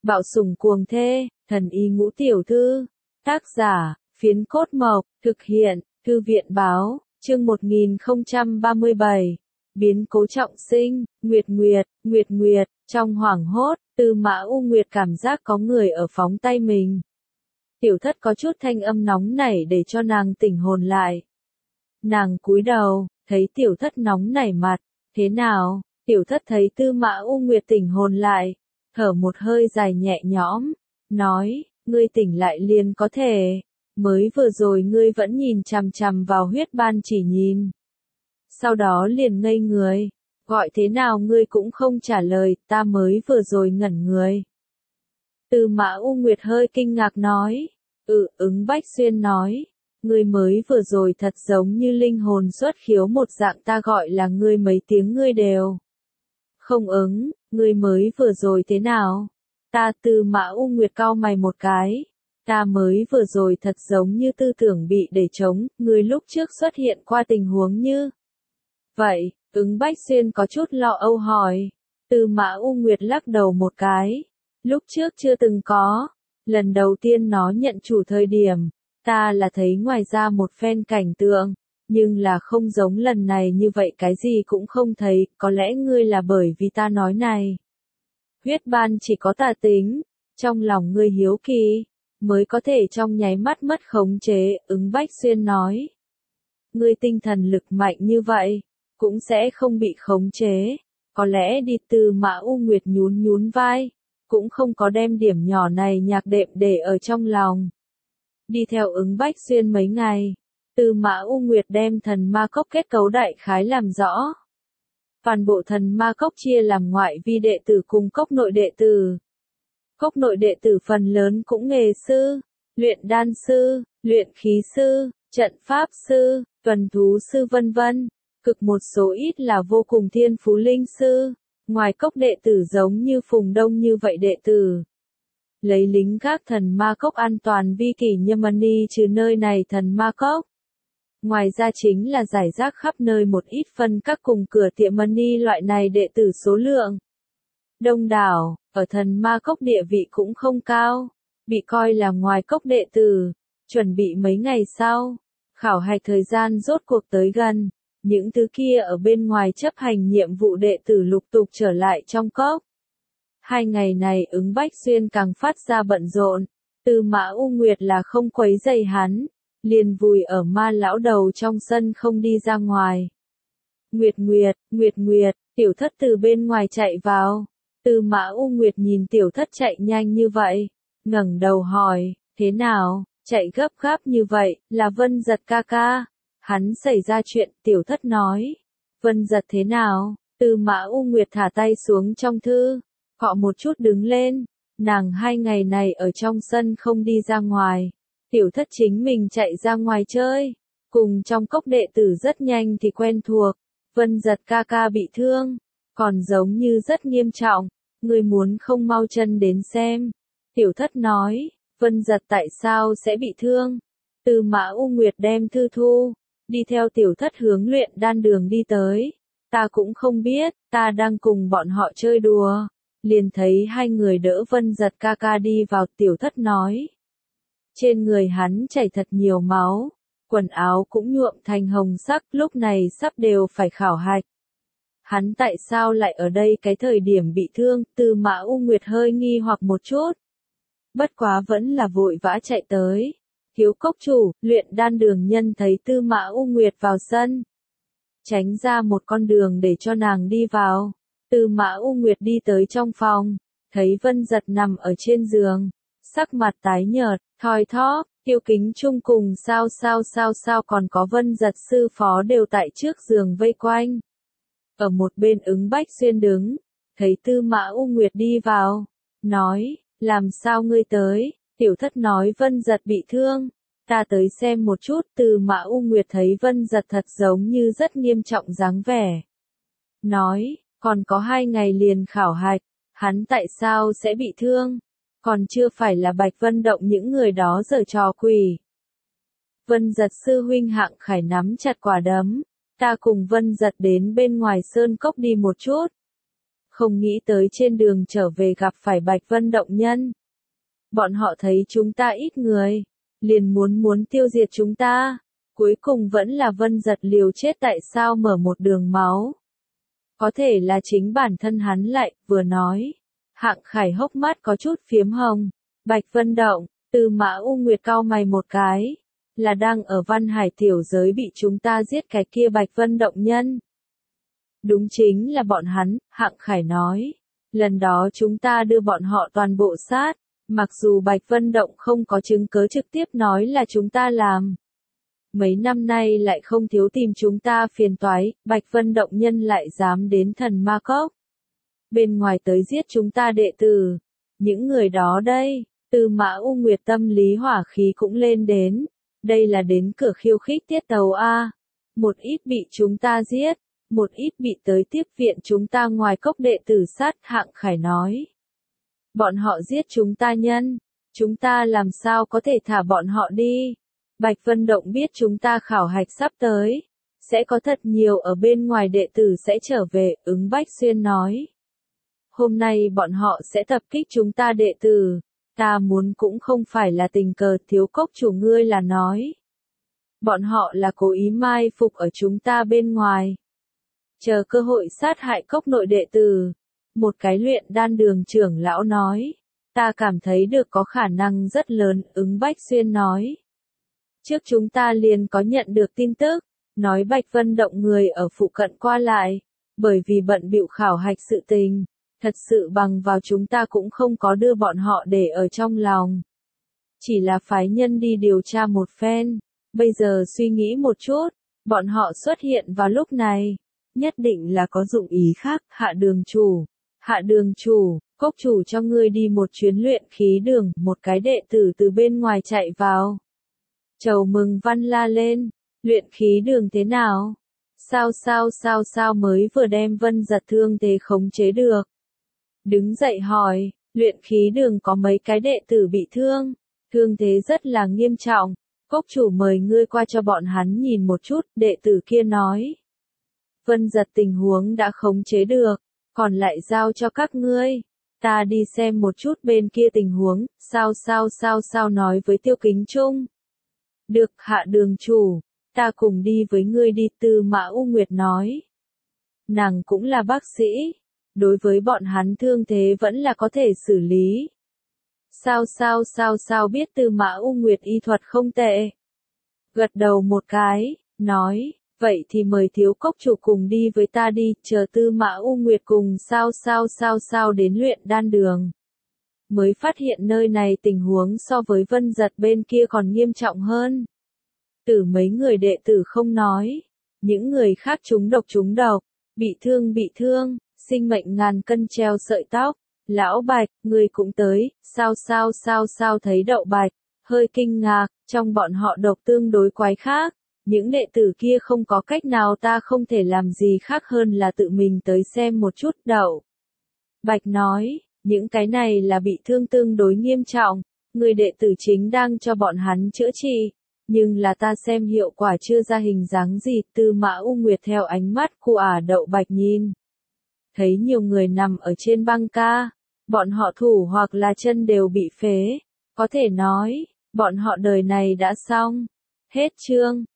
Bạo sủng cuồng thê, thần y ngũ tiểu thư. Tác giả, Phiến Cốt Mộc, thực hiện, Thư viện báo, chương 1037. Biến cố trọng sinh, Nguyệt Nguyệt, trong hoảng hốt, Tư Mã U Nguyệt cảm giác có người ở phóng tay mình. Tiểu thất có chút thanh âm nóng nảy để cho nàng tỉnh hồn lại. Nàng cúi đầu, thấy tiểu thất nóng nảy mặt, thế nào? Tiểu thất thấy Tư Mã U Nguyệt tỉnh hồn lại, thở một hơi dài nhẹ nhõm, nói, ngươi tỉnh lại liền có thể, mới vừa rồi ngươi vẫn nhìn chằm chằm vào huyết ban chỉ nhìn. Sau đó liền ngây người, gọi thế nào ngươi cũng không trả lời, ta mới vừa rồi ngẩn người. Tư Mã U Nguyệt hơi kinh ngạc nói, Ứng Bách Xuyên nói, ngươi mới vừa rồi thật giống như linh hồn xuất khiếu một dạng, ta gọi là ngươi mấy tiếng ngươi đều không ứng, ngươi mới vừa rồi thế nào? Ta Tư Mã U Nguyệt cau mày một cái, ta mới vừa rồi thật giống như tư tưởng bị để trống, ngươi lúc trước xuất hiện qua tình huống như vậy. Ứng Bách Xuyên có chút lo âu hỏi. Tư Mã U Nguyệt lắc đầu một cái, lúc trước chưa từng có, lần đầu tiên nó nhận chủ thời điểm, ta là thấy ngoài ra một phen cảnh tượng, nhưng là không giống lần này như vậy, cái gì cũng không thấy, có lẽ ngươi là bởi vì ta nói này. Huyết ban chỉ có tà tính, trong lòng ngươi hiếu kỳ, mới có thể trong nháy mắt mất khống chế, Ứng Bách Xuyên nói. Ngươi tinh thần lực mạnh như vậy, cũng sẽ không bị khống chế, có lẽ đi. Tư Mã U Nguyệt nhún vai, cũng không có đem điểm nhỏ này nhạc đệm để ở trong lòng. Đi theo Ứng Bách Xuyên mấy ngày, Tư Mã U Nguyệt đem thần ma cốc kết cấu đại khái làm rõ. Toàn bộ thần ma cốc chia làm ngoại vi đệ tử cùng cốc nội đệ tử. Cốc nội đệ tử phần lớn cũng nghề sư, luyện đan sư, luyện khí sư, trận pháp sư, tuần thú sư vân vân, cực một số ít là vô cùng thiên phú linh sư. Ngoài cốc đệ tử giống như Phùng Đông như vậy đệ tử, lấy lính gác thần ma cốc an toàn vi kỷ Nhâm-mani trừ nơi này thần ma cốc. Ngoài ra chính là giải rác khắp nơi một ít phân các cùng cửa tiệm mani loại này đệ tử số lượng đông đảo, ở thần ma cốc địa vị cũng không cao, bị coi là ngoài cốc đệ tử. Chuẩn bị mấy ngày sau, khảo hạch thời gian rốt cuộc tới gần, những thứ kia ở bên ngoài chấp hành nhiệm vụ đệ tử lục tục trở lại trong cốc. 2 ngày này Ứng Bách Xuyên càng phát ra bận rộn, Tư Mã U Nguyệt là không quấy rầy hắn, liền vùi ở ma lão đầu trong sân không đi ra ngoài. Nguyệt, tiểu thất từ bên ngoài chạy vào. Tư Mã U Nguyệt nhìn tiểu thất chạy nhanh như vậy, ngẩng đầu hỏi, thế nào, chạy gấp gáp như vậy, là Vân Giật ca ca. Hắn xảy ra chuyện, tiểu thất nói. Vân Giật thế nào? Tư Mã U Nguyệt thả tay xuống trong thư, cọ một chút đứng lên, nàng 2 ngày này ở trong sân không đi ra ngoài. Tiểu thất chính mình chạy ra ngoài chơi, cùng trong cốc đệ tử rất nhanh thì quen thuộc. Vân Giật ca ca bị thương, còn giống như rất nghiêm trọng, ngươi muốn không mau chân đến xem. Tiểu thất nói, Vân Giật tại sao sẽ bị thương? Tư Mã U Nguyệt đem thư thu, đi theo tiểu thất hướng luyện đan đường đi tới. Ta cũng không biết, ta đang cùng bọn họ chơi đùa, liền thấy 2 người đỡ Vân Giật ca ca đi vào. Tiểu thất nói, trên người hắn chảy thật nhiều máu, quần áo cũng nhuộm thành hồng sắc, lúc này sắp đều phải khảo hạch. Hắn tại sao lại ở đây cái thời điểm bị thương? Tư Mã U Nguyệt hơi nghi hoặc một chút, bất quá vẫn là vội vã chạy tới. Thiếu cốc chủ, luyện đan đường nhân thấy Tư Mã U Nguyệt vào sân, tránh ra một con đường để cho nàng đi vào. Tư Mã U Nguyệt đi tới trong phòng, thấy Vân Giật nằm ở trên giường, sắc mặt tái nhợt, thoi thóp. Tiêu Kính Trung cùng sao còn có Vân Giật sư phó đều tại trước giường vây quanh. Ở một bên Ứng Bách Xuyên đứng, thấy Tư Mã U Nguyệt đi vào, nói, làm sao ngươi tới? Tiểu thất nói Vân Giật bị thương, ta tới xem một chút. Tư Mã U Nguyệt thấy Vân Giật thật giống như rất nghiêm trọng dáng vẻ, nói, còn có 2 ngày liền khảo hạch, hắn tại sao sẽ bị thương? Còn chưa phải là Bạch Vân Động những người đó giở trò quỷ. Vân Giật sư huynh Hạng Khải nắm chặt quả đấm, ta cùng Vân Giật đến bên ngoài sơn cốc đi một chút. Không nghĩ tới trên đường trở về gặp phải Bạch Vân Động Nhân. Bọn họ thấy chúng ta ít người, liền muốn tiêu diệt chúng ta. Cuối cùng vẫn là Vân Giật liều chết tại sao mở một đường máu. Có thể là chính bản thân hắn lại, vừa nói. Hạng Khải hốc mắt có chút phiếm hồng. Bạch Vân Động, Tư Mã U Nguyệt cau mày một cái. Là đang ở Văn Hải tiểu giới bị chúng ta giết cái kia Bạch Vân Động Nhân. Đúng chính là bọn hắn, Hạng Khải nói. Lần đó chúng ta đưa bọn họ toàn bộ sát. Mặc dù Bạch Vân Động không có chứng cớ trực tiếp nói là chúng ta làm. Mấy năm nay lại không thiếu tìm chúng ta phiền toái, Bạch Vân Động Nhân lại dám đến Thần Ma Cốc. Bên ngoài tới giết chúng ta đệ tử. Những người đó đây, Tư Mã U Nguyệt tâm lý hỏa khí cũng lên đến. Đây là đến cửa khiêu khích tiết tấu A. Một ít bị chúng ta giết, một ít bị tới tiếp viện chúng ta ngoài cốc đệ tử sát, Hạng Khải nói. Bọn họ giết chúng ta nhân, chúng ta làm sao có thể thả bọn họ đi. Bạch Vân Động biết chúng ta khảo hạch sắp tới, sẽ có thật nhiều ở bên ngoài đệ tử sẽ trở về, ứng Bách Xuyên nói. Hôm nay bọn họ sẽ tập kích chúng ta đệ tử, ta muốn cũng không phải là tình cờ, Thiếu Cốc chủ ngươi là nói. Bọn họ là cố ý mai phục ở chúng ta bên ngoài. Chờ cơ hội sát hại cốc nội đệ tử. Một cái luyện đan đường trưởng lão nói. Ta cảm thấy được có khả năng rất lớn, ứng Bách Xuyên nói. Trước chúng ta liền có nhận được tin tức, nói Bạch Vân Động người ở phụ cận qua lại, bởi vì bận bịu khảo hạch sự tình, thật sự bằng vào chúng ta cũng không có đưa bọn họ để ở trong lòng. Chỉ là phái nhân đi điều tra một phen, bây giờ suy nghĩ một chút, bọn họ xuất hiện vào lúc này, nhất định là có dụng ý khác, Hạ đường chủ, cốc chủ cho ngươi đi một chuyến luyện khí đường, một cái đệ tử từ bên ngoài chạy vào. Chầu mừng văn la lên, luyện khí đường thế nào? Sao mới vừa đem Vân Giật thương thế khống chế được? Đứng dậy hỏi, luyện khí đường có mấy cái đệ tử bị thương, thương thế rất là nghiêm trọng, cốc chủ mời ngươi qua cho bọn hắn nhìn một chút, đệ tử kia nói. Vân Giật tình huống đã khống chế được, còn lại giao cho các ngươi, ta đi xem một chút bên kia tình huống, sao nói với Tiêu Kính Trung. Được, Hạ đường chủ, ta cùng đi với ngươi đi, Tư Mã U Nguyệt nói. Nàng cũng là bác sĩ, đối với bọn hắn thương thế vẫn là có thể xử lý. Sao biết Tư Mã U Nguyệt y thuật không tệ. Gật đầu một cái, nói, vậy thì mời Thiếu Cốc chủ cùng đi với ta đi, chờ Tư Mã U Nguyệt cùng sao đến luyện đan đường. Mới phát hiện nơi này tình huống so với Vân Giật bên kia còn nghiêm trọng hơn. Từ mấy người đệ tử không nói, những người khác trúng độc, bị thương, sinh mệnh ngàn cân treo sợi tóc. Lão Bạch, người cũng tới, sao thấy Đậu Bạch, hơi kinh ngạc, trong bọn họ độc tương đối quái khác. Những đệ tử kia không có cách nào, ta không thể làm gì khác hơn là tự mình tới xem một chút. Đậu Bạch nói, những cái này là bị thương tương đối nghiêm trọng, người đệ tử chính đang cho bọn hắn chữa trị, nhưng là ta xem hiệu quả chưa ra hình dáng gì. Tư Mã U Nguyệt theo ánh mắt của Đậu Bạch nhìn, thấy nhiều người nằm ở trên băng ca, bọn họ thủ hoặc là chân đều bị phế, có thể nói, bọn họ đời này đã xong. Hết chương.